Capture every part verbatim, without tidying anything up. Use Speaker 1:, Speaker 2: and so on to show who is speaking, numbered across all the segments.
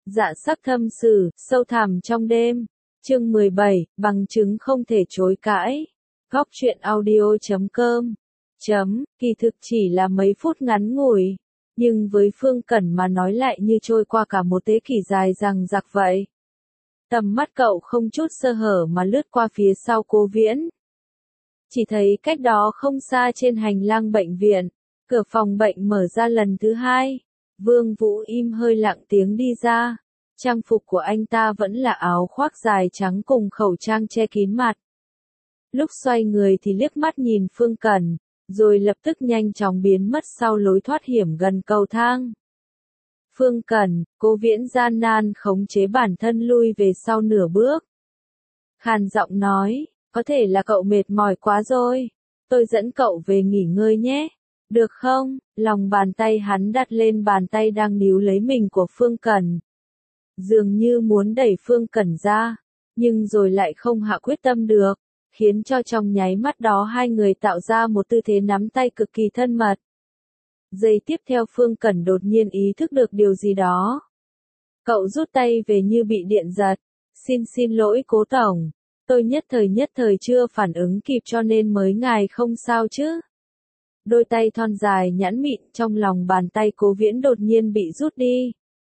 Speaker 1: Dạ sắc thâm sử, sâu thẳm trong đêm. Chương mười bảy, bằng chứng không thể chối cãi. Góc truyện audio chấm com. Chấm, kỳ thực chỉ là mấy phút ngắn ngủi, nhưng với Phương Cẩn mà nói lại như trôi qua cả một thế kỷ dài dằng dặc vậy. Tầm mắt cậu không chút sơ hở mà lướt qua phía sau Cố Viễn. Chỉ thấy cách đó không xa trên hành lang bệnh viện, cửa phòng bệnh mở ra lần thứ hai. Vương Vũ im hơi lặng tiếng đi ra. Trang phục của anh ta vẫn là áo khoác dài trắng cùng khẩu trang che kín mặt. Lúc xoay người thì liếc mắt nhìn Phương Cẩn, rồi lập tức nhanh chóng biến mất sau lối thoát hiểm gần cầu thang. Phương Cẩn, Cố Viễn gian nan khống chế bản thân lui về sau nửa bước. Khàn giọng nói, có thể là cậu mệt mỏi quá rồi, tôi dẫn cậu về nghỉ ngơi nhé, được không? Lòng bàn tay hắn đặt lên bàn tay đang níu lấy mình của Phương Cẩn. Dường như muốn đẩy Phương Cẩn ra, nhưng rồi lại không hạ quyết tâm được, khiến cho trong nháy mắt đó hai người tạo ra một tư thế nắm tay cực kỳ thân mật. Giây tiếp theo Phương Cẩn đột nhiên ý thức được điều gì đó. Cậu rút tay về như bị điện giật. Xin xin lỗi Cố Tổng, tôi nhất thời nhất thời chưa phản ứng kịp cho nên mới ngài không sao chứ. Đôi tay thon dài nhẵn mịn trong lòng bàn tay Cố Viễn đột nhiên bị rút đi.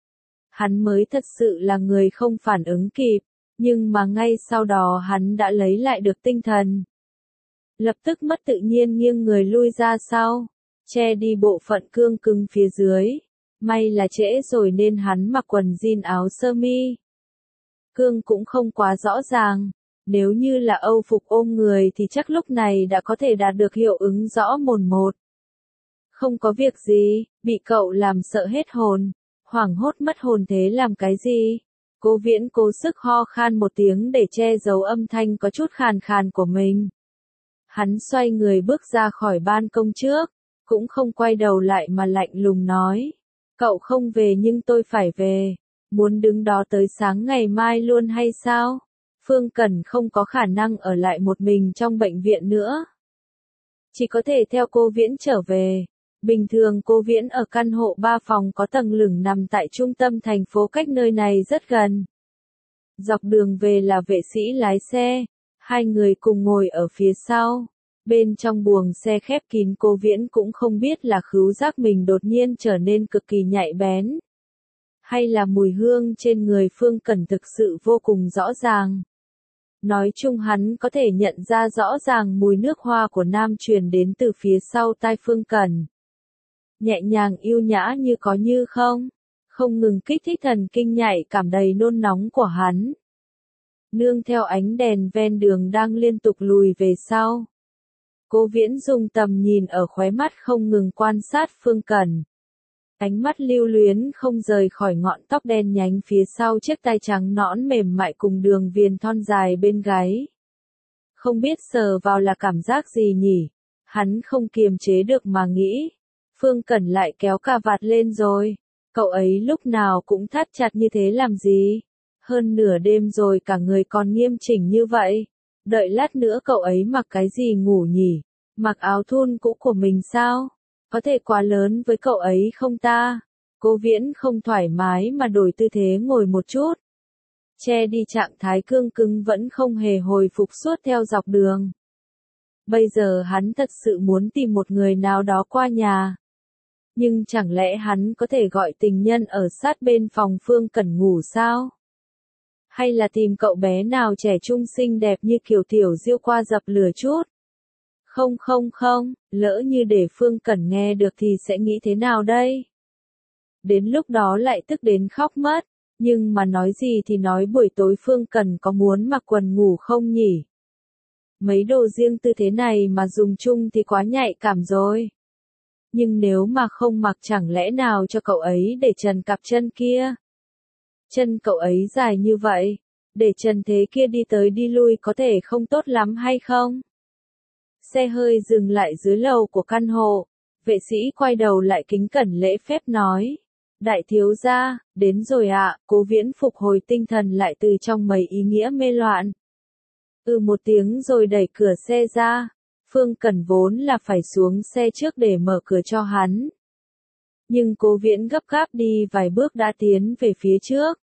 Speaker 1: Hắn mới thật sự là người không phản ứng kịp, nhưng mà ngay sau đó hắn đã lấy lại được tinh thần. Lập tức mất tự nhiên nghiêng người lui ra sau, che đi bộ phận cương cứng phía dưới. May là trễ rồi nên hắn mặc quần jean áo sơ mi. Cương cũng không quá rõ ràng, nếu như là Âu phục ôm người thì chắc lúc này đã có thể đạt được hiệu ứng rõ mồn một. Không có việc gì, bị cậu làm sợ hết hồn, hoảng hốt mất hồn thế làm cái gì? Cố Viễn cố sức ho khan một tiếng để che giấu âm thanh có chút khàn khàn của mình. Hắn xoay người bước ra khỏi ban công trước, cũng không quay đầu lại mà lạnh lùng nói. Cậu không về nhưng tôi phải về, muốn đứng đó tới sáng ngày mai luôn hay sao? Phương Cẩn không có khả năng ở lại một mình trong bệnh viện nữa. Chỉ có thể theo Cố Viễn trở về. Bình thường Cố Viễn ở căn hộ ba phòng có tầng lửng nằm tại trung tâm thành phố cách nơi này rất gần. Dọc đường về là vệ sĩ lái xe, hai người cùng ngồi ở phía sau. Bên trong buồng xe khép kín Cố Viễn cũng không biết là khứu giác mình đột nhiên trở nên cực kỳ nhạy bén. Hay là mùi hương trên người Phương Cẩn thực sự vô cùng rõ ràng. Nói chung hắn có thể nhận ra rõ ràng mùi nước hoa của nam truyền đến từ phía sau tai Phương Cẩn. Nhẹ nhàng yêu nhã như có như không, không ngừng kích thích thần kinh nhạy cảm đầy nôn nóng của hắn. Nương theo ánh đèn ven đường đang liên tục lùi về sau. Cố Viễn dùng tầm nhìn ở khóe mắt không ngừng quan sát Phương Cẩn. Ánh mắt lưu luyến không rời khỏi ngọn tóc đen nhánh phía sau chiếc tai trắng nõn mềm mại cùng đường viền thon dài bên gáy. Không biết sờ vào là cảm giác gì nhỉ? Hắn không kiềm chế được mà nghĩ. Phương Cẩn lại kéo cà vạt lên rồi. Cậu ấy lúc nào cũng thắt chặt như thế làm gì? Hơn nửa đêm rồi cả người còn nghiêm chỉnh như vậy. Đợi lát nữa cậu ấy mặc cái gì ngủ nhỉ? Mặc áo thun cũ của mình sao? Có thể quá lớn với cậu ấy không ta? Cố Viễn không thoải mái mà đổi tư thế ngồi một chút. Che đi trạng thái cương cứng vẫn không hề hồi phục suốt theo dọc đường. Bây giờ hắn thật sự muốn tìm một người nào đó qua nhà. Nhưng chẳng lẽ hắn có thể gọi tình nhân ở sát bên phòng Phương Cẩn ngủ sao? Hay là tìm cậu bé nào trẻ trung xinh đẹp như Kiều Tiểu Diêu qua dập lửa chút? Không không không, lỡ như để Phương Cẩn nghe được thì sẽ nghĩ thế nào đây? Đến lúc đó lại tức đến khóc mất, nhưng mà nói gì thì nói buổi tối Phương Cẩn có muốn mặc quần ngủ không nhỉ? Mấy đồ riêng tư thế này mà dùng chung thì quá nhạy cảm rồi. Nhưng nếu mà không mặc chẳng lẽ nào cho cậu ấy để trần cặp chân kia? Chân cậu ấy dài như vậy, để trần thế kia đi tới đi lui có thể không tốt lắm hay không? Xe hơi dừng lại dưới lầu của căn hộ, vệ sĩ quay đầu lại kính cẩn lễ phép nói. Đại thiếu gia, đến rồi ạ. Cố Viễn phục hồi tinh thần lại từ trong mấy ý nghĩa mê loạn. Ừ một tiếng rồi đẩy cửa xe ra. Phương Cẩn vốn là phải xuống xe trước để mở cửa cho hắn. Nhưng Cố Viễn gấp gáp đi vài bước đã tiến về phía trước.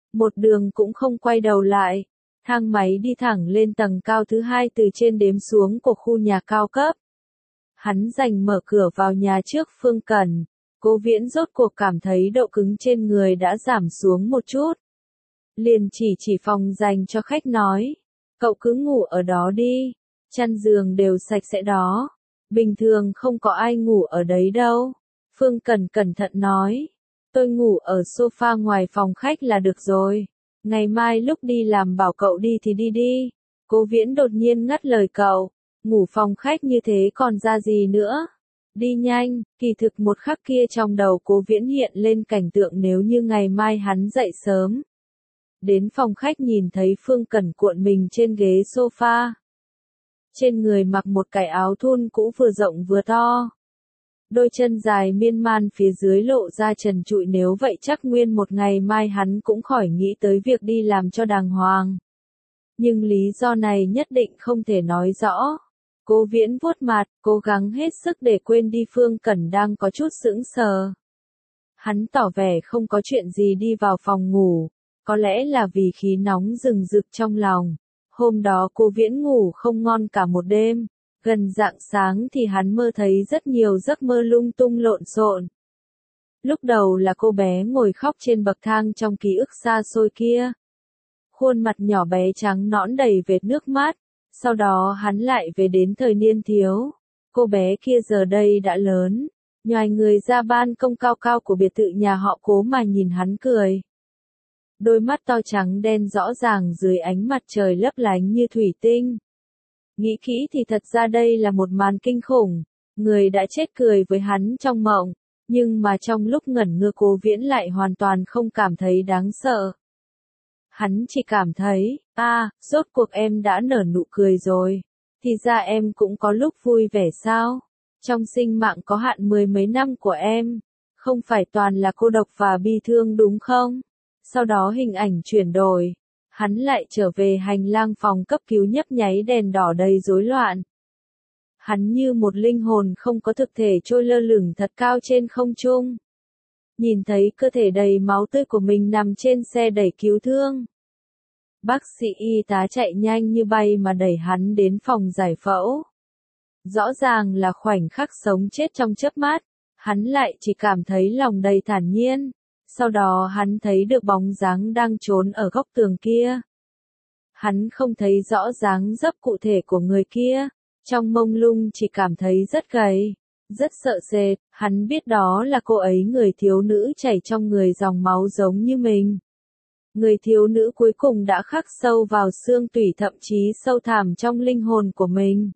Speaker 1: một đường cũng không quay đầu lại. Thang máy đi thẳng lên tầng cao thứ hai từ trên đếm xuống của khu nhà cao cấp. Hắn giành mở cửa vào nhà trước Phương Cẩn. Cố Viễn rốt cuộc cảm thấy độ cứng trên người đã giảm xuống một chút. Liền chỉ chỉ phòng dành cho khách nói. Cậu cứ ngủ ở đó đi. Chăn giường đều sạch sẽ đó. Bình thường không có ai ngủ ở đấy đâu. Phương Cẩn cẩn thận nói. Tôi ngủ ở sofa ngoài phòng khách là được rồi. Ngày mai lúc đi làm bảo cậu đi thì đi đi. Cố Viễn đột nhiên ngắt lời cậu. Ngủ phòng khách như thế còn ra gì nữa. Đi nhanh, kỳ thực một khắc kia trong đầu Cố Viễn hiện lên cảnh tượng nếu như ngày mai hắn dậy sớm. Đến phòng khách nhìn thấy Phương Cẩn cuộn mình trên ghế sofa. Trên người mặc một cái áo thun cũ vừa rộng vừa to. Đôi chân dài miên man phía dưới lộ ra trần trụi, nếu vậy chắc nguyên một ngày mai hắn cũng khỏi nghĩ tới việc đi làm cho đàng hoàng. Nhưng lý do này nhất định không thể nói rõ. Cố Viễn vuốt mặt, cố gắng hết sức để quên đi Phương Cẩn đang có chút sững sờ. Hắn tỏ vẻ không có chuyện gì đi vào phòng ngủ, có lẽ là vì khí nóng rừng rực trong lòng. Hôm đó Cố Viễn ngủ không ngon cả một đêm, gần rạng sáng thì hắn mơ thấy rất nhiều giấc mơ lung tung lộn xộn. Lúc đầu là cô bé ngồi khóc trên bậc thang trong ký ức xa xôi kia. Khuôn mặt nhỏ bé trắng nõn đầy vệt nước mắt. Sau đó hắn lại về đến thời niên thiếu. Cô bé kia giờ đây đã lớn, nhoài người ra ban công cao cao của biệt thự nhà họ Cố mà nhìn hắn cười. Đôi mắt to trắng đen rõ ràng dưới ánh mặt trời lấp lánh như thủy tinh. Nghĩ kỹ thì thật ra đây là một màn kinh khủng. Người đã chết cười với hắn trong mộng, nhưng mà trong lúc ngẩn ngơ Cố Viễn lại hoàn toàn không cảm thấy đáng sợ. Hắn chỉ cảm thấy, a, à, rốt cuộc em đã nở nụ cười rồi. Thì ra em cũng có lúc vui vẻ sao? Trong sinh mạng có hạn mười mấy năm của em, không phải toàn là cô độc và bi thương đúng không? Sau đó hình ảnh chuyển đổi, hắn lại trở về hành lang phòng cấp cứu nhấp nháy đèn đỏ đầy rối loạn. Hắn như một linh hồn không có thực thể trôi lơ lửng thật cao trên không trung. Nhìn thấy cơ thể đầy máu tươi của mình nằm trên xe đẩy cứu thương. Bác sĩ y tá chạy nhanh như bay mà đẩy hắn đến phòng giải phẫu. Rõ ràng là khoảnh khắc sống chết trong chớp mắt, hắn lại chỉ cảm thấy lòng đầy thản nhiên. Sau đó hắn thấy được bóng dáng đang trốn ở góc tường kia. Hắn không thấy rõ dáng dấp cụ thể của người kia, trong mông lung chỉ cảm thấy rất gầy, rất sợ sệt. Hắn biết đó là cô ấy, người thiếu nữ chảy trong người dòng máu giống như mình. Người thiếu nữ cuối cùng đã khắc sâu vào xương tủy, thậm chí sâu thẳm trong linh hồn của mình.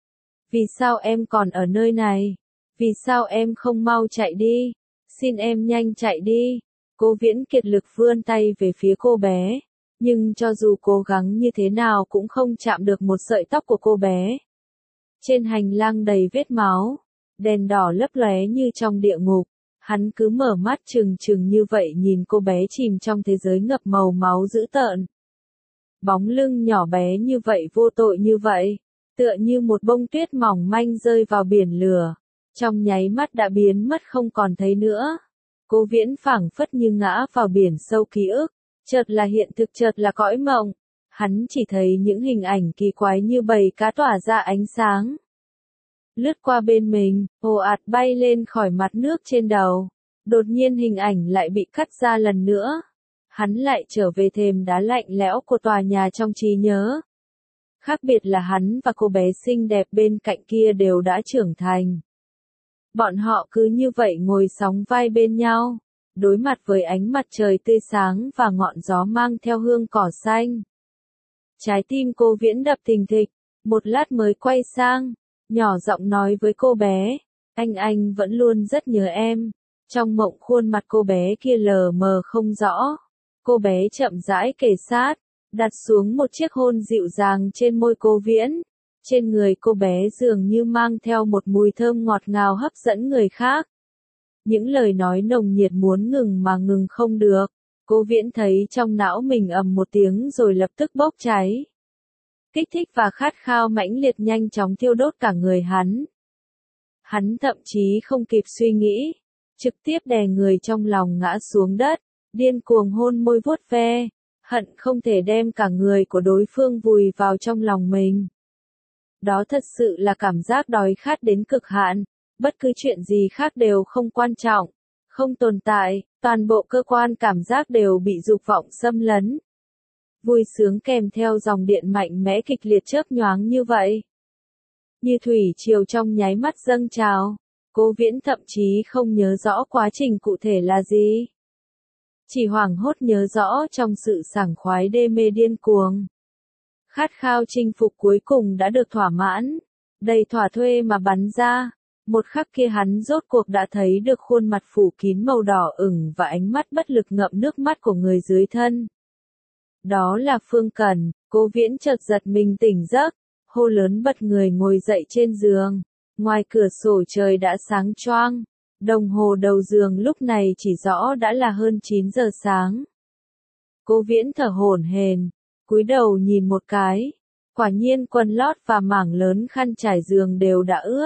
Speaker 1: Vì sao em còn ở nơi này? Vì sao em không mau chạy đi? Xin em nhanh chạy đi. Cố Viễn kiệt lực vươn tay về phía cô bé, nhưng cho dù cố gắng như thế nào cũng không chạm được một sợi tóc của cô bé. Trên hành lang đầy vết máu, đèn đỏ lấp lóe như trong địa ngục. Hắn cứ mở mắt trừng trừng như vậy nhìn cô bé chìm trong thế giới ngập màu máu dữ tợn. Bóng lưng nhỏ bé như vậy, vô tội như vậy, tựa như một bông tuyết mỏng manh rơi vào biển lửa, trong nháy mắt đã biến mất không còn thấy nữa. Cố Viễn phảng phất như ngã vào biển sâu ký ức, chợt là hiện thực chợt là cõi mộng. Hắn chỉ thấy những hình ảnh kỳ quái như bầy cá tỏa ra ánh sáng. Lướt qua bên mình, ồ ạt bay lên khỏi mặt nước trên đầu. Đột nhiên hình ảnh lại bị cắt ra lần nữa. Hắn lại trở về thềm đá lạnh lẽo của tòa nhà trong trí nhớ. Khác biệt là hắn và cô bé xinh đẹp bên cạnh kia đều đã trưởng thành. Bọn họ cứ như vậy ngồi sóng vai bên nhau, đối mặt với ánh mặt trời tươi sáng và ngọn gió mang theo hương cỏ xanh. Trái tim Cố Viễn đập thình thịch, một lát mới quay sang, nhỏ giọng nói với cô bé, anh anh vẫn luôn rất nhớ em. Trong mộng khuôn mặt cô bé kia lờ mờ không rõ. Cô bé chậm rãi kề sát, đặt xuống một chiếc hôn dịu dàng trên môi Cố Viễn. Trên người cô bé dường như mang theo một mùi thơm ngọt ngào hấp dẫn người khác. Những lời nói nồng nhiệt muốn ngừng mà ngừng không được. Cố Viễn thấy trong não mình ầm một tiếng rồi lập tức bốc cháy. Kích thích và khát khao mãnh liệt nhanh chóng thiêu đốt cả người hắn. Hắn thậm chí không kịp suy nghĩ, trực tiếp đè người trong lòng ngã xuống đất, điên cuồng hôn môi vuốt ve, hận không thể đem cả người của đối phương vùi vào trong lòng mình. Đó thật sự là cảm giác đói khát đến cực hạn, bất cứ chuyện gì khác đều không quan trọng, không tồn tại, toàn bộ cơ quan cảm giác đều bị dục vọng xâm lấn. Vui sướng kèm theo dòng điện mạnh mẽ kịch liệt chớp nhoáng như vậy. Như thủy triều trong nháy mắt dâng trào, Cố Viễn thậm chí không nhớ rõ quá trình cụ thể là gì. Chỉ hoảng hốt nhớ rõ trong sự sảng khoái đê mê điên cuồng. Khát khao chinh phục cuối cùng đã được thỏa mãn, đầy thỏa thuê mà bắn ra. Một khắc kia hắn rốt cuộc đã thấy được khuôn mặt phủ kín màu đỏ ửng và ánh mắt bất lực ngậm nước mắt của người dưới thân. Đó là Phương Cẩn. Cố Viễn chợt giật mình tỉnh giấc, hô lớn bật người ngồi dậy trên giường. Ngoài cửa sổ trời đã sáng choang, đồng hồ đầu giường lúc này chỉ rõ đã là hơn chín giờ sáng. Cố Viễn thở hổn hển, cúi đầu nhìn một cái, quả nhiên quần lót và mảng lớn khăn trải giường đều đã ướt.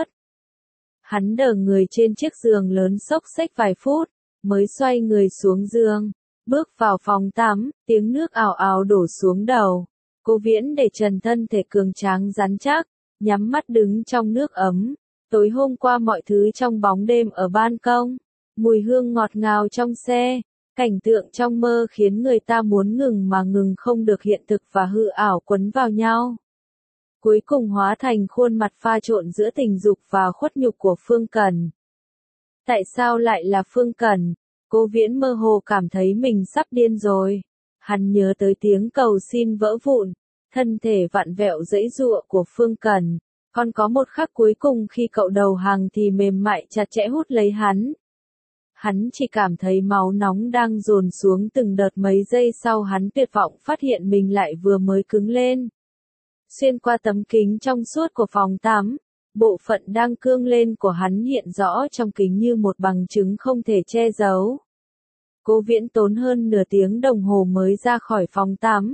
Speaker 1: Hắn đờ người trên chiếc giường lớn xốc xếch vài phút, mới xoay người xuống giường, bước vào phòng tắm, tiếng nước ào ào đổ xuống đầu. Cố Viễn để trần thân thể cường tráng rắn chắc, nhắm mắt đứng trong nước ấm. Tối hôm qua mọi thứ trong bóng đêm ở ban công, mùi hương ngọt ngào trong xe, cảnh tượng trong mơ khiến người ta muốn ngừng mà ngừng không được, hiện thực và hư ảo quấn vào nhau. Cuối cùng hóa thành khuôn mặt pha trộn giữa tình dục và khuất nhục của Phương Cẩn. Tại sao lại là Phương Cẩn? Cố Viễn mơ hồ cảm thấy mình sắp điên rồi. Hắn nhớ tới tiếng cầu xin vỡ vụn, thân thể vặn vẹo giãy giụa của Phương Cẩn. Còn có một khắc cuối cùng khi cậu đầu hàng thì mềm mại chặt chẽ hút lấy hắn. Hắn chỉ cảm thấy máu nóng đang dồn xuống từng đợt, mấy giây sau hắn tuyệt vọng phát hiện mình lại vừa mới cứng lên. Xuyên qua tấm kính trong suốt của phòng tắm, bộ phận đang cương lên của hắn hiện rõ trong kính như một bằng chứng không thể che giấu. Cố Viễn tốn hơn nửa tiếng đồng hồ mới ra khỏi phòng tắm.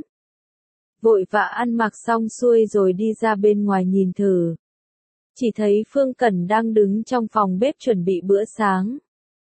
Speaker 1: Vội vã ăn mặc xong xuôi rồi đi ra bên ngoài nhìn thử. Chỉ thấy Phương Cẩn đang đứng trong phòng bếp chuẩn bị bữa sáng.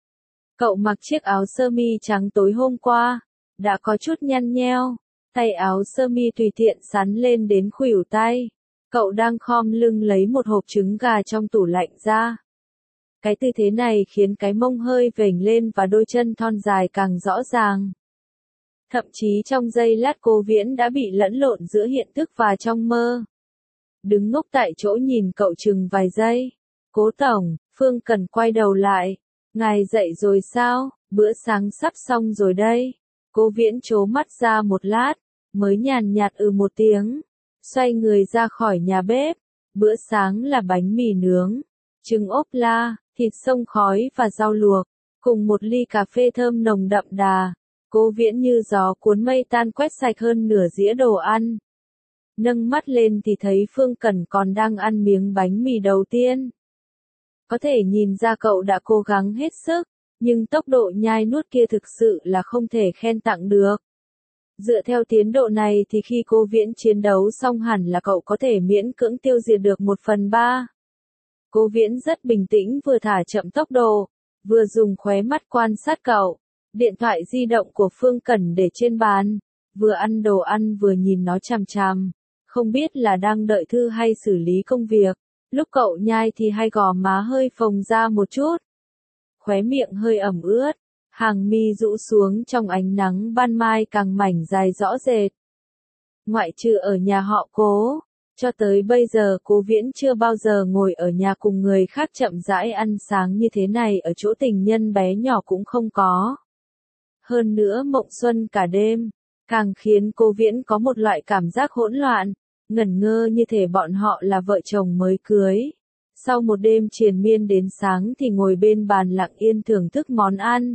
Speaker 1: Cậu mặc chiếc áo sơ mi trắng tối hôm qua, đã có chút nhăn nheo, tay áo sơ mi tùy tiện sắn lên đến khuỷu tay. Cậu đang khom lưng lấy một hộp trứng gà trong tủ lạnh ra. Cái tư thế này khiến cái mông hơi vểnh lên và đôi chân thon dài càng rõ ràng. Thậm chí trong giây lát Cố Viễn đã bị lẫn lộn giữa hiện thực và trong mơ. Đứng ngốc tại chỗ nhìn cậu chừng vài giây. Cố tổng, Phương Cẩn quay đầu lại. Ngài dậy rồi sao? Bữa sáng sắp xong rồi đây. Cố Viễn trố mắt ra một lát, mới nhàn nhạt ừ một tiếng. Xoay người ra khỏi nhà bếp. Bữa sáng là bánh mì nướng, trứng ốp la, thịt xông khói và rau luộc, cùng một ly cà phê thơm nồng đậm đà. Cố Viễn như gió cuốn mây tan quét sạch hơn nửa dĩa đồ ăn. Nâng mắt lên thì thấy Phương Cẩn còn đang ăn miếng bánh mì đầu tiên. Có thể nhìn ra cậu đã cố gắng hết sức, nhưng tốc độ nhai nuốt kia thực sự là không thể khen tặng được. Dựa theo tiến độ này thì khi Cố Viễn chiến đấu xong hẳn là cậu có thể miễn cưỡng tiêu diệt được một phần ba. Cố Viễn rất bình tĩnh, vừa thả chậm tốc độ, vừa dùng khóe mắt quan sát cậu. Điện thoại di động của Phương Cẩn để trên bàn, vừa ăn đồ ăn vừa nhìn nó chằm chằm, không biết là đang đợi thư hay xử lý công việc. Lúc cậu nhai thì hai gò má hơi phồng ra một chút, khóe miệng hơi ẩm ướt, hàng mi rũ xuống trong ánh nắng ban mai càng mảnh dài rõ rệt. Ngoại trừ ở nhà họ Cố, cho tới bây giờ Cố Viễn chưa bao giờ ngồi ở nhà cùng người khác chậm rãi ăn sáng như thế này, ở chỗ tình nhân bé nhỏ cũng không có. Hơn nữa mộng xuân cả đêm, càng khiến Cố Viễn có một loại cảm giác hỗn loạn, ngẩn ngơ như thể bọn họ là vợ chồng mới cưới. Sau một đêm triền miên đến sáng thì ngồi bên bàn lặng yên thưởng thức món ăn.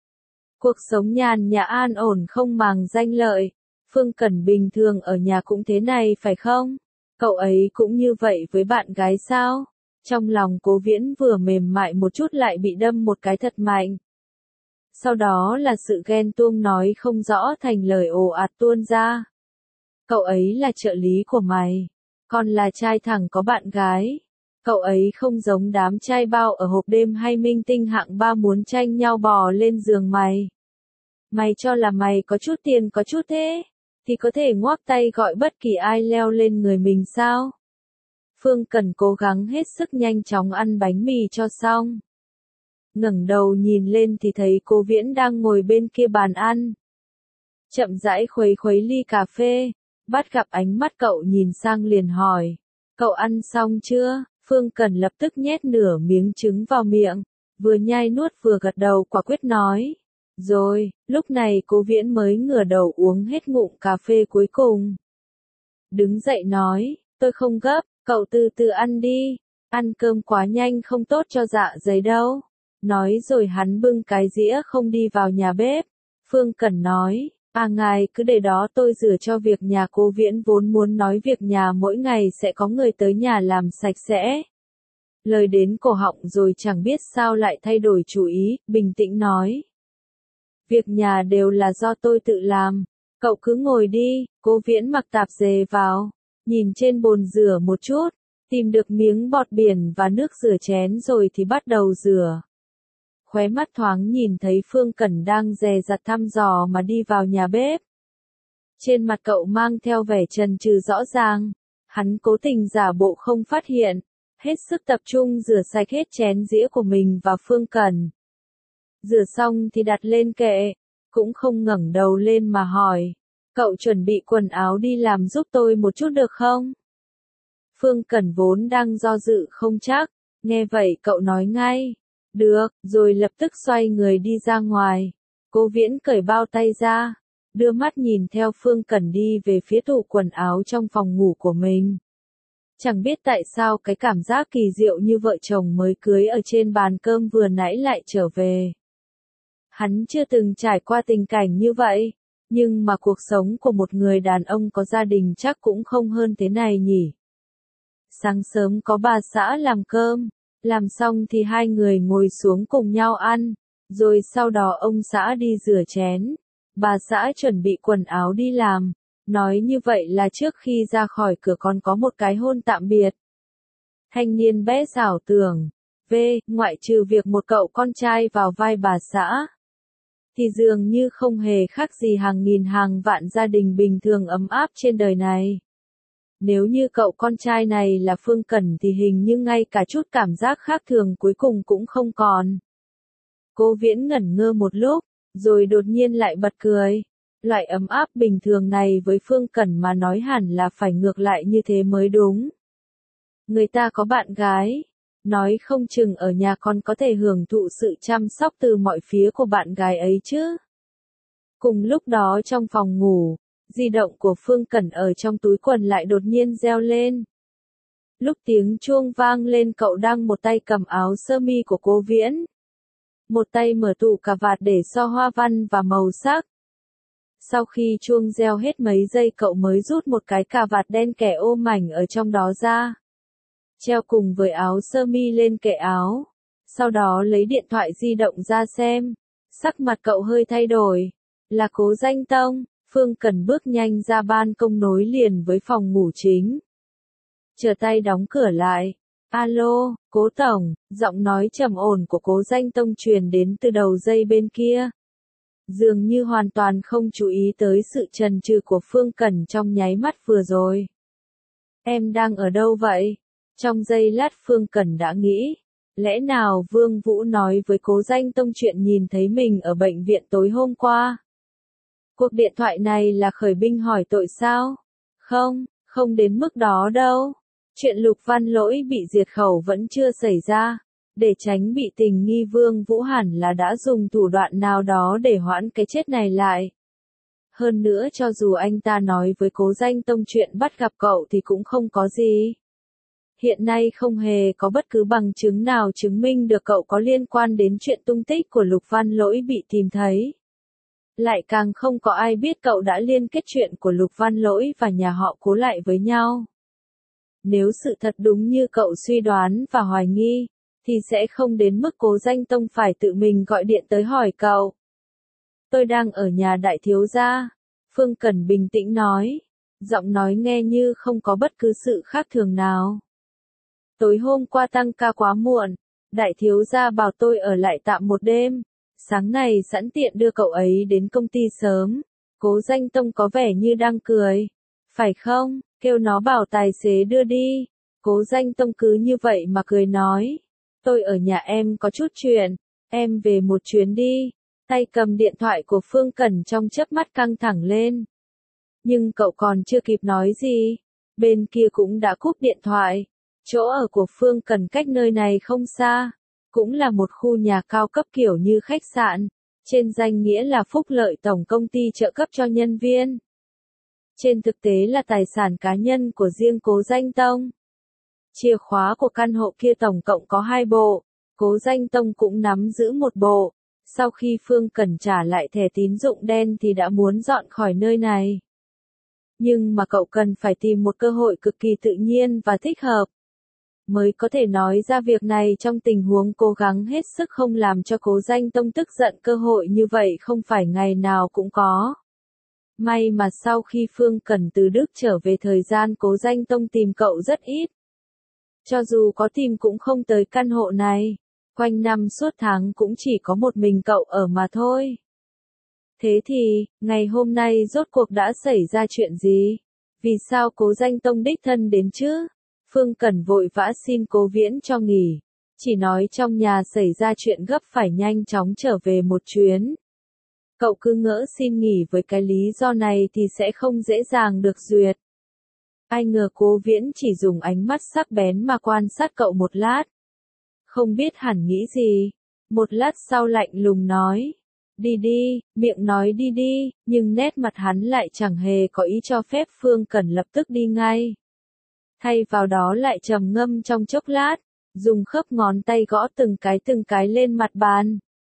Speaker 1: Cuộc sống nhàn nhã an ổn không màng danh lợi. Phương Cẩn bình thường ở nhà cũng thế này phải không? Cậu ấy cũng như vậy với bạn gái sao? Trong lòng Cố Viễn vừa mềm mại một chút lại bị đâm một cái thật mạnh. Sau đó là sự ghen tuông nói không rõ thành lời ồ ạt tuôn ra. Cậu ấy là trợ lý của mày, còn là trai thẳng có bạn gái. Cậu ấy không giống đám trai bao ở hộp đêm hay minh tinh hạng ba muốn tranh nhau bò lên giường mày. Mày cho là mày có chút tiền có chút thế, thì có thể ngoác tay gọi bất kỳ ai leo lên người mình sao? Phương Cần cố gắng hết sức nhanh chóng ăn bánh mì cho xong. Ngẩng đầu nhìn lên thì thấy cô Viễn đang ngồi bên kia bàn ăn. Chậm rãi khuấy khuấy ly cà phê, bắt gặp ánh mắt cậu nhìn sang liền hỏi. Cậu ăn xong chưa? Phương Cần lập tức nhét nửa miếng trứng vào miệng, vừa nhai nuốt vừa gật đầu quả quyết nói. Rồi, lúc này cô Viễn mới ngửa đầu uống hết ngụm cà phê cuối cùng. Đứng dậy nói, tôi không gấp, cậu từ từ ăn đi, ăn cơm quá nhanh không tốt cho dạ dày đâu. Nói rồi hắn bưng cái dĩa không đi vào nhà bếp. Phương Cần nói, à ngài cứ để đó tôi rửa cho việc nhà. Cô Viễn vốn muốn nói việc nhà mỗi ngày sẽ có người tới nhà làm sạch sẽ. Lời đến cổ họng rồi chẳng biết sao lại thay đổi chủ ý, bình tĩnh nói. Việc nhà đều là do tôi tự làm, cậu cứ ngồi đi. Cô Viễn mặc tạp dề vào, nhìn trên bồn rửa một chút, tìm được miếng bọt biển và nước rửa chén rồi thì bắt đầu rửa. Khóe mắt thoáng nhìn thấy Phương Cẩn đang dè dặt thăm dò mà đi vào nhà bếp. Trên mặt cậu mang theo vẻ chần chừ rõ ràng, hắn cố tình giả bộ không phát hiện, hết sức tập trung rửa sạch hết chén dĩa của mình và Phương Cẩn. Rửa xong thì đặt lên kệ, cũng không ngẩng đầu lên mà hỏi, cậu chuẩn bị quần áo đi làm giúp tôi một chút được không? Phương Cẩn vốn đang do dự không chắc, nghe vậy cậu nói ngay, được, rồi lập tức xoay người đi ra ngoài. Cố Viễn cởi bao tay ra, đưa mắt nhìn theo Phương Cẩn đi về phía tủ quần áo trong phòng ngủ của mình. Chẳng biết tại sao cái cảm giác kỳ diệu như vợ chồng mới cưới ở trên bàn cơm vừa nãy lại trở về. Hắn chưa từng trải qua tình cảnh như vậy, nhưng mà cuộc sống của một người đàn ông có gia đình chắc cũng không hơn thế này nhỉ. Sáng sớm có bà xã làm cơm, làm xong thì hai người ngồi xuống cùng nhau ăn, rồi sau đó ông xã đi rửa chén, bà xã chuẩn bị quần áo đi làm, nói như vậy là trước khi ra khỏi cửa còn có một cái hôn tạm biệt. Thanh niên bé xảo tưởng, V, ngoại trừ việc một cậu con trai vào vai bà xã, thì dường như không hề khác gì hàng nghìn hàng vạn gia đình bình thường ấm áp trên đời này. Nếu như cậu con trai này là Phương Cẩn thì hình như ngay cả chút cảm giác khác thường cuối cùng cũng không còn. Cố Viễn ngẩn ngơ một lúc, rồi đột nhiên lại bật cười. Loại ấm áp bình thường này với Phương Cẩn mà nói hẳn là phải ngược lại như thế mới đúng. Người ta có bạn gái, nói không chừng ở nhà còn có thể hưởng thụ sự chăm sóc từ mọi phía của bạn gái ấy chứ. Cùng lúc đó trong phòng ngủ, di động của Phương Cẩn ở trong túi quần lại đột nhiên reo lên. Lúc tiếng chuông vang lên cậu đang một tay cầm áo sơ mi của Cố Viễn, một tay mở tủ cà vạt để so hoa văn và màu sắc. Sau khi chuông reo hết mấy giây cậu mới rút một cái cà vạt đen kẻ ô mảnh ở trong đó ra, treo cùng với áo sơ mi lên kệ áo. Sau đó lấy điện thoại di động ra xem, sắc mặt cậu hơi thay đổi. Là Cố Danh Tông. Phương Cần bước nhanh ra ban công nối liền với phòng ngủ chính. Chờ tay đóng cửa lại. Alo, Cố Tổng, giọng nói trầm ổn của Cố Danh Tông truyền đến từ đầu dây bên kia. Dường như hoàn toàn không chú ý tới sự chần chừ của Phương Cẩn trong nháy mắt vừa rồi. Em đang ở đâu vậy? Trong giây lát Phương Cẩn đã nghĩ, lẽ nào Vương Vũ nói với Cố Danh Tông chuyện nhìn thấy mình ở bệnh viện tối hôm qua? Cuộc điện thoại này là khởi binh hỏi tội sao? Không, không đến mức đó đâu. Chuyện Lục Văn Lỗi bị diệt khẩu vẫn chưa xảy ra. Để tránh bị tình nghi Vương Vũ hẳn là đã dùng thủ đoạn nào đó để hoãn cái chết này lại. Hơn nữa cho dù anh ta nói với Cố Danh Tông chuyện bắt gặp cậu thì cũng không có gì. Hiện nay không hề có bất cứ bằng chứng nào chứng minh được cậu có liên quan đến chuyện tung tích của Lục Văn Lỗi bị tìm thấy. Lại càng không có ai biết cậu đã liên kết chuyện của Lục Văn Lỗi và nhà họ Cố lại với nhau. Nếu sự thật đúng như cậu suy đoán và hoài nghi, thì sẽ không đến mức Cố Danh Tông phải tự mình gọi điện tới hỏi cậu. Tôi đang ở nhà đại thiếu gia. Phương Cẩn bình tĩnh nói. Giọng nói nghe như không có bất cứ sự khác thường nào. Tối hôm qua tăng ca quá muộn. Đại thiếu gia bảo tôi ở lại tạm một đêm. Sáng nay sẵn tiện đưa cậu ấy đến công ty sớm. Cố Danh Tông có vẻ như đang cười. Phải không, kêu nó bảo tài xế đưa đi. Cố Danh Tông cứ như vậy mà cười nói. Tôi ở nhà em có chút chuyện, em về một chuyến đi. Tay cầm điện thoại của Phương Cẩn trong chớp mắt căng thẳng lên. Nhưng cậu còn chưa kịp nói gì, bên kia cũng đã cúp điện thoại. Chỗ ở của Phương Cẩn cách nơi này không xa, cũng là một khu nhà cao cấp kiểu như khách sạn, trên danh nghĩa là phúc lợi tổng công ty trợ cấp cho nhân viên. Trên thực tế là tài sản cá nhân của riêng Cố Danh Tông. Chìa khóa của căn hộ kia tổng cộng có hai bộ, Cố Danh Tông cũng nắm giữ một bộ. Sau khi Phương Cẩn trả lại thẻ tín dụng đen thì đã muốn dọn khỏi nơi này. Nhưng mà cậu cần phải tìm một cơ hội cực kỳ tự nhiên và thích hợp, mới có thể nói ra việc này trong tình huống cố gắng hết sức không làm cho Cố Danh Tông tức giận. Cơ hội như vậy không phải ngày nào cũng có. May mà sau khi Phương Cẩn từ Đức trở về thời gian Cố Danh Tông tìm cậu rất ít. Cho dù có tìm cũng không tới căn hộ này. Quanh năm suốt tháng cũng chỉ có một mình cậu ở mà thôi. Thế thì, ngày hôm nay rốt cuộc đã xảy ra chuyện gì? Vì sao Cố Danh Tông đích thân đến chứ? Phương Cẩn vội vã xin Cố Viễn cho nghỉ. Chỉ nói trong nhà xảy ra chuyện gấp phải nhanh chóng trở về một chuyến. Cậu cứ ngỡ xin nghỉ với cái lý do này thì sẽ không dễ dàng được duyệt. Ai ngờ Cố Viễn chỉ dùng ánh mắt sắc bén mà quan sát cậu một lát. Không biết hẳn nghĩ gì. Một lát sau lạnh lùng nói. Đi đi, miệng nói đi đi, nhưng nét mặt hắn lại chẳng hề có ý cho phép Phương Cẩn lập tức đi ngay. Thay vào đó lại trầm ngâm trong chốc lát, dùng khớp ngón tay gõ từng cái từng cái lên mặt bàn.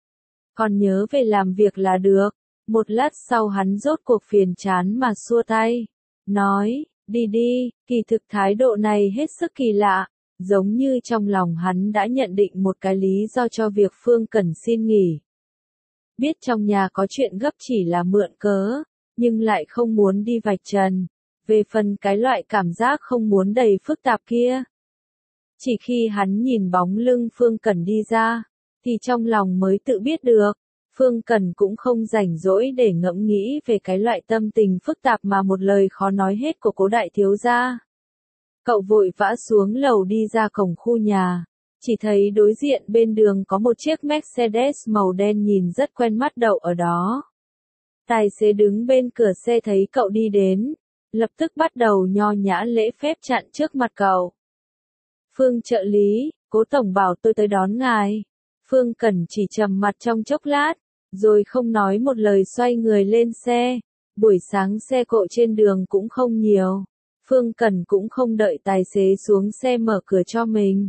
Speaker 1: Còn nhớ về làm việc là được. Một lát sau hắn rốt cuộc phiền chán mà xua tay. Nói, đi đi, kỳ thực thái độ này hết sức kỳ lạ. Giống như trong lòng hắn đã nhận định một cái lý do cho việc Phương Cẩn xin nghỉ. Biết trong nhà có chuyện gấp chỉ là mượn cớ, nhưng lại không muốn đi vạch trần. Về phần cái loại cảm giác không muốn đầy phức tạp kia. Chỉ khi hắn nhìn bóng lưng Phương Cẩn đi ra, thì trong lòng mới tự biết được. Phương Cẩn cũng không rảnh rỗi để ngẫm nghĩ về cái loại tâm tình phức tạp mà một lời khó nói hết của Cố đại thiếu gia. Cậu vội vã xuống lầu đi ra cổng khu nhà, chỉ thấy đối diện bên đường có một chiếc Mercedes màu đen nhìn rất quen mắt đậu ở đó. Tài xế đứng bên cửa xe thấy cậu đi đến, lập tức bắt đầu nho nhã lễ phép chặn trước mặt cậu. Phương trợ lý, Cố tổng bảo tôi tới đón ngài. Phương Cẩn chỉ trầm mặt trong chốc lát, rồi không nói một lời xoay người lên xe. Buổi sáng xe cộ trên đường cũng không nhiều. Phương Cẩn cũng không đợi tài xế xuống xe mở cửa cho mình.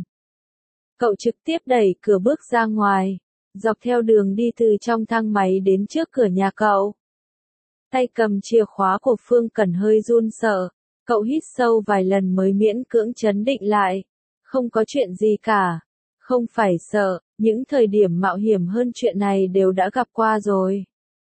Speaker 1: Cậu trực tiếp đẩy cửa bước ra ngoài, dọc theo đường đi từ trong thang máy đến trước cửa nhà cậu. Tay cầm chìa khóa của Phương Cẩn hơi run sợ, cậu hít sâu vài lần mới miễn cưỡng trấn định lại. Không có chuyện gì cả, không phải sợ, những thời điểm mạo hiểm hơn chuyện này đều đã gặp qua rồi.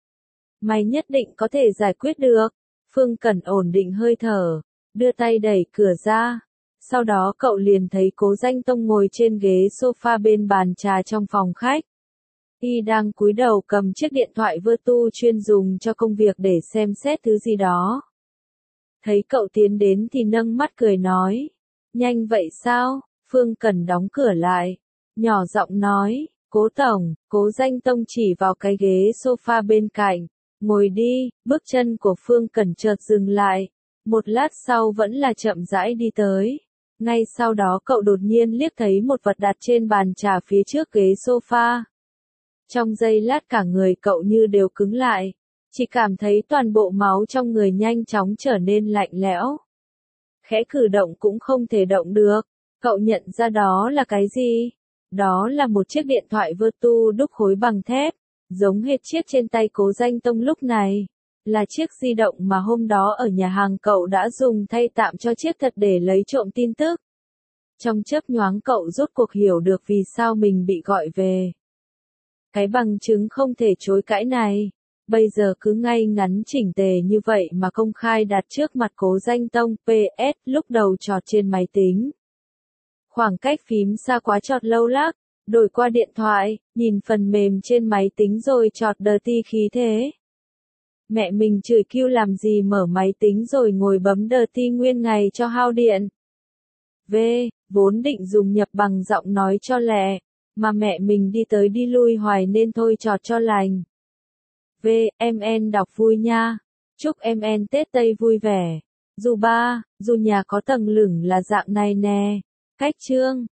Speaker 1: Mày nhất định có thể giải quyết được. Phương Cẩn ổn định hơi thở, đưa tay đẩy cửa ra. Sau đó cậu liền thấy Cố Danh Tông ngồi trên ghế sofa bên bàn trà trong phòng khách. Y đang cúi đầu cầm chiếc điện thoại Vertu chuyên dùng cho công việc để xem xét thứ gì đó. Thấy cậu tiến đến thì nâng mắt cười nói. Nhanh vậy sao? Phương Cẩn đóng cửa lại, nhỏ giọng nói. Cố tổng. Cố Danh Tông chỉ vào cái ghế sofa bên cạnh. Ngồi đi. Bước chân của Phương Cẩn chợt dừng lại. Một lát sau vẫn là chậm rãi đi tới. Ngay sau đó cậu đột nhiên liếc thấy một vật đặt trên bàn trà phía trước ghế sofa. Trong giây lát cả người cậu như đều cứng lại. Chỉ cảm thấy toàn bộ máu trong người nhanh chóng trở nên lạnh lẽo. Khẽ cử động cũng không thể động được. Cậu nhận ra đó là cái gì? Đó là một chiếc điện thoại Vertu đúc khối bằng thép, giống hệt chiếc trên tay Cố Danh Tông lúc này. Là chiếc di động mà hôm đó ở nhà hàng cậu đã dùng thay tạm cho chiếc thật để lấy trộm tin tức. Trong chớp nhoáng cậu rốt cuộc hiểu được vì sao mình bị gọi về. Cái bằng chứng không thể chối cãi này, bây giờ cứ ngay ngắn chỉnh tề như vậy mà công khai đặt trước mặt Cố Danh Tông. pê ét lúc đầu chọt trên máy tính. Khoảng cách phím xa quá chọt lâu lắc, đổi qua điện thoại, nhìn phần mềm trên máy tính rồi chọt đờ ti khí thế. Mẹ mình chửi kêu làm gì mở máy tính rồi ngồi bấm đờ ti nguyên ngày cho hao điện. V, vốn định dùng nhập bằng giọng nói cho lẹ, mà mẹ mình đi tới đi lui hoài nên thôi chọt cho lành. V, em en đọc vui nha. Chúc em en Tết Tây vui vẻ. Dù ba, dù nhà có tầng lửng là dạng này nè. Cách chương.